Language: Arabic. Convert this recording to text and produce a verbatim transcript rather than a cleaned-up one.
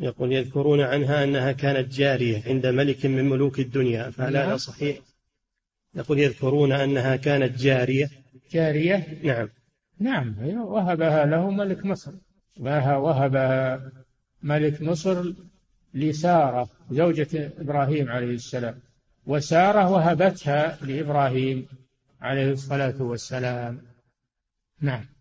يقول يذكرون عنها أنها كانت جارية عند ملك من ملوك الدنيا، فهل هذا صحيح؟ يقول يذكرون أنها كانت جارية. جارية؟ نعم. نعم، وهبها له ملك مصر، وهبها ملك مصر لسارة زوجة إبراهيم عليه السلام، وسارة وهبتها لإبراهيم عليه الصلاة والسلام. نعم.